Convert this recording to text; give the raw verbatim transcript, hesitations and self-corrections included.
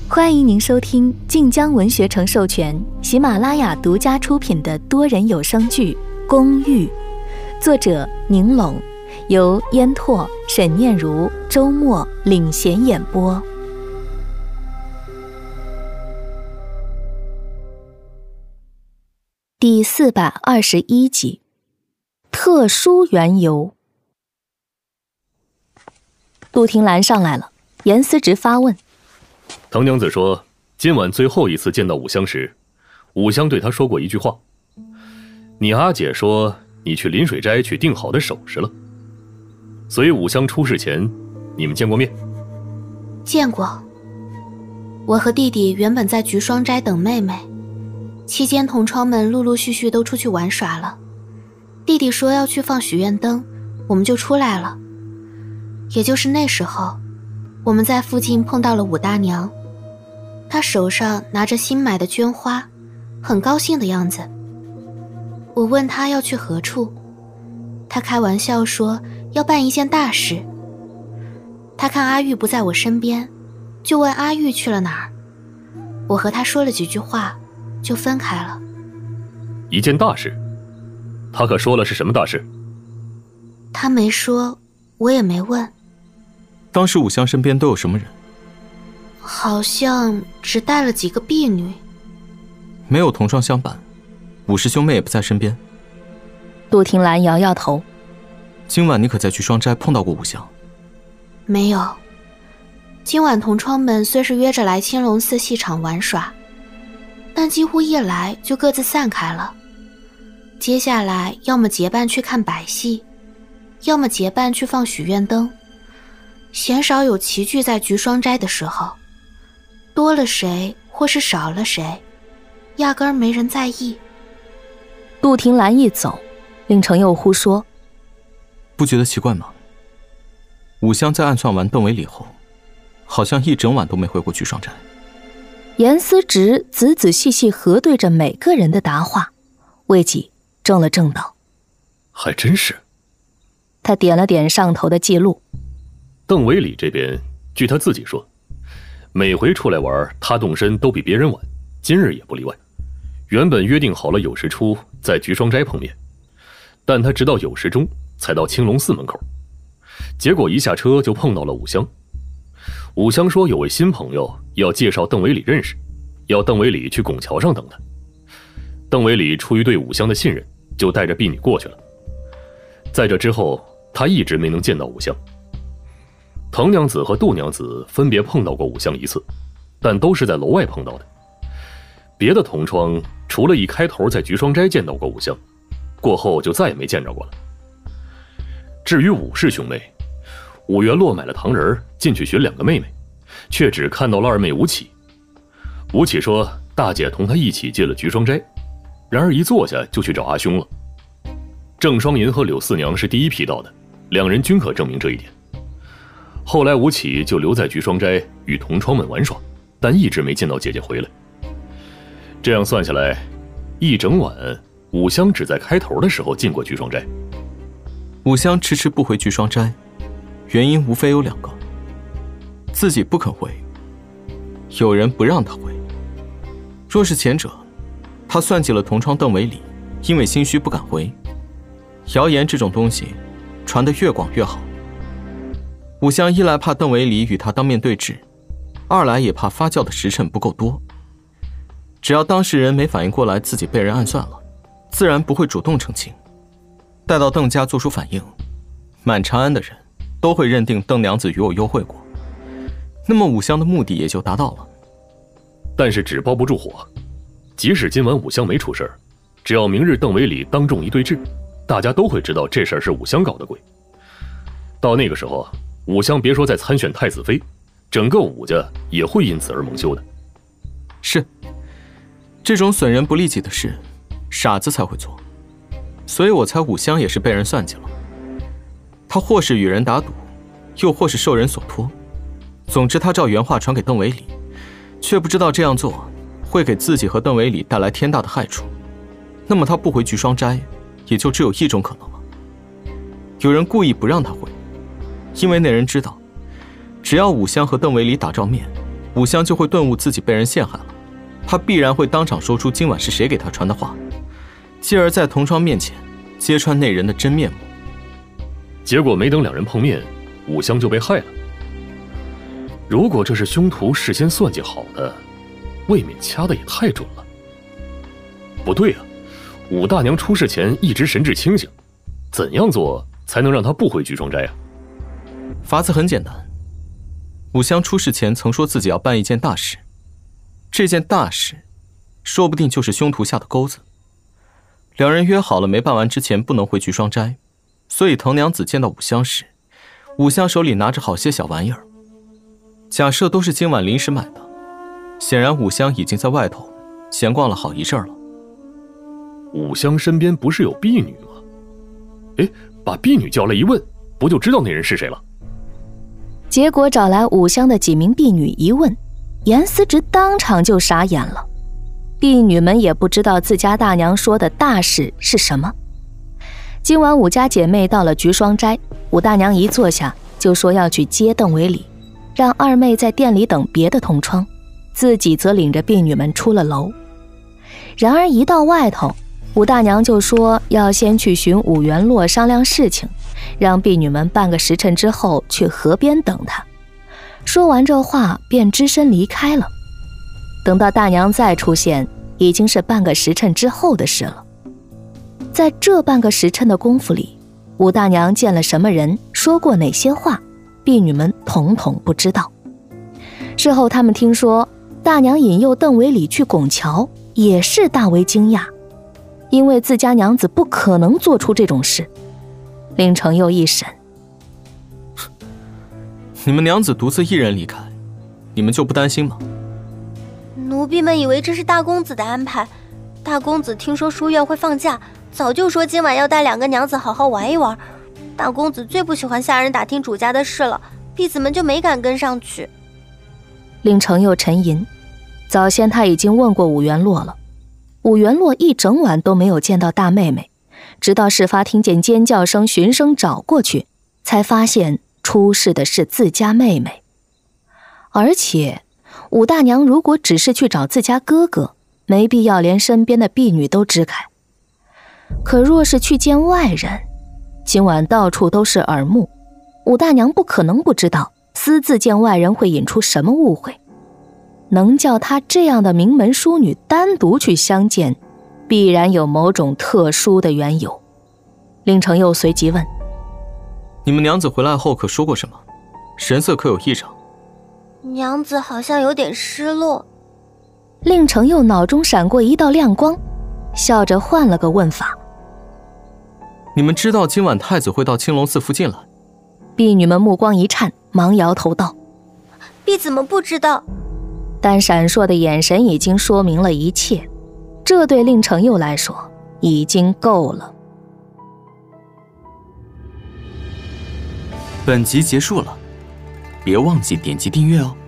欢迎您收听晋江文学城授权、喜马拉雅独家出品的多人有声剧《公寓》，作者宁拢，由烟拓、沈念如、周末领衔演播。第四百二十一集，特殊缘由。杜婷兰上来了，严思直发问。 藤娘子说，今晚最后一次见到武香时，武香对她说过一句话：你阿姐说你去临水斋去订好的首饰了。所以武香出事前，你们见过面？ 见过。我和弟弟原本在菊霜斋等妹妹，期间同窗们陆陆续续都出去玩耍了。弟弟说要去放许愿灯，我们就出来了。也就是那时候，我们在附近碰到了武大娘，她手上拿着新买的绢花，很高兴的样子。我问她要去何处，她开玩笑说要办一件大事。她看阿玉不在我身边，就问阿玉去了哪儿。我和她说了几句话，就分开了。 一件大事？她可说了是什么大事？ 她没说，我也没问。 当时武香身边都有什么人？ 好像只带了几个婢女。 没有同窗相伴，武氏兄妹也不在身边。 杜婷兰摇摇头。 今晚你可在菊霜斋碰到过武香？ 没有。今晚同窗们虽是约着来青龙寺戏场玩耍，但几乎一来就各自散开了。接下来要么结伴去看百戏，要么结伴去放许愿灯，鲜少有齐聚在菊霜斋的时候。多了谁或是少了谁，压根儿没人在意。 杜婷兰一走，令程又忽说： 不觉得奇怪吗？武香在暗算完邓维礼后，好像一整晚都没回过菊霜斋。 严思直仔仔细细核对着每个人的答话，未几怔了怔道： 还真是。 他点了点上头的记录。 邓维礼这边，据他自己说，每回出来玩，他动身都比别人晚，今日也不例外。原本约定好了酉时初在菊霜斋碰面，但他直到酉时中才到青龙寺门口，结果一下车就碰到了武香。武香说有位新朋友要介绍邓维礼认识，要邓维礼去拱桥上等他。邓维礼出于对武香的信任，就带着婢女过去了。在这之后，他一直没能见到武香。藤娘子和杜娘子分别碰到过武香一次，但都是在楼外碰到的。别的同窗除了一开头在菊霜斋见到过武香，过后就再也没见着过了。至于武氏兄妹，武元洛买了糖人进去寻两个妹妹，却只看到了二妹吴起。吴起说大姐同他一起进了菊霜斋，然而一坐下就去找阿兄了。郑双银和柳四娘是第一批到的，两人均可证明这一点。后来吴起就留在菊霜斋与同窗们玩耍，但一直没见到姐姐回来。这样算下来，一整晚武香只在开头的时候进过菊霜斋。 武香迟迟不回菊霜斋，原因无非有两个：自己不肯回，有人不让他回。若是前者，他算计了同窗邓维礼，因为心虚不敢回。谣言这种东西传得越广越好。武香一来怕邓维礼与他当面对质，二来也怕发酵的时辰不够多。只要当事人没反应过来自己被人暗算了，自然不会主动澄清。待到邓家做出反应，满长安的人都会认定邓娘子与我幽会过，那么武香的目的也就达到了。 但是纸包不住火，即使今晚武香没出事，只要明日邓维礼当众一对质，大家都会知道这事儿是武香搞的鬼。到那个时候，武香别说再参选太子妃，整个武家也会因此而蒙羞的。 是，这种损人不利己的事，傻子才会做。所以我猜武香也是被人算计了。他或是与人打赌，又或是受人所托。总之他照原话传给邓维礼，却不知道这样做会给自己和邓维礼带来天大的害处。那么他不回菊霜斋，也就只有一种可能了：有人故意不让他回，因为那人知道，只要武香和邓维礼打照面， 武香就会顿悟自己被人陷害了，他必然会当场说出今晚是谁给他传的话，继而在同窗面前揭穿那人的真面目。 结果没等两人碰面，武香就被害了。如果这是凶徒事先算计好的，未免掐得也太准了。不对啊，武大娘出事前一直神志清醒，怎样做才能让她不回聚双斋啊？ 法子很简单，武香出事前曾说自己要办一件大事，这件大事说不定就是凶徒下的钩子。两人约好了没办完之前不能回聚双斋，所以藤娘子见到武香时，武香手里拿着好些小玩意儿，假设都是今晚临时买的。显然武香已经在外头闲逛了好一阵了。 武香身边不是有婢女吗？哎，把婢女叫来一问，不就知道那人是谁了？ 结果找来武香的几名婢女一问，严思直当场就傻眼了。婢女们也不知道自家大娘说的大事是什么。今晚武家姐妹到了菊双斋，武大娘一坐下就说要去接邓为礼，让二妹在店里等别的同窗，自己则领着婢女们出了楼。然而一到外头，武大娘就说要先去寻武元洛商量事情，让婢女们半个时辰之后去河边等她。说完这话便只身离开了。等到大娘再出现，已经是半个时辰之后的事了。在这半个时辰的功夫里，武大娘见了什么人，说过哪些话，婢女们统统不知道。事后他们听说大娘引诱邓为礼去拱桥，也是大为惊讶，因为自家娘子不可能做出这种事。令程又一审， 你们娘子独自一人离开，你们就不担心吗？ 奴婢们以为这是大公子的安排，大公子听说书院会放假，早就说今晚要带两个娘子好好玩一玩。大公子最不喜欢下人打听主家的事了，婢子们就没敢跟上去。 令程又沉吟，早先他已经问过武元洛了，武元洛一整晚都没有见到大妹妹，直到事发听见尖叫声，循声找过去，才发现出事的是自家妹妹。而且武大娘如果只是去找自家哥哥，没必要连身边的婢女都支开。可若是去见外人，今晚到处都是耳目，武大娘不可能不知道私自见外人会引出什么误会。能叫她这样的名门淑女单独去相见，必然有某种特殊的缘由。令程又随即问， 你们娘子回来后可说过什么？神色可有异常？ 娘子好像有点失落。 令程又脑中闪过一道亮光，笑着换了个问法， 你们知道今晚太子会到青龙寺附近来？ 婢女们目光一颤，忙摇头道， 婢子们不知道。 但闪烁的眼神已经说明了一切，这对令程佑来说已经够了。 本集结束了，别忘记点击订阅哦。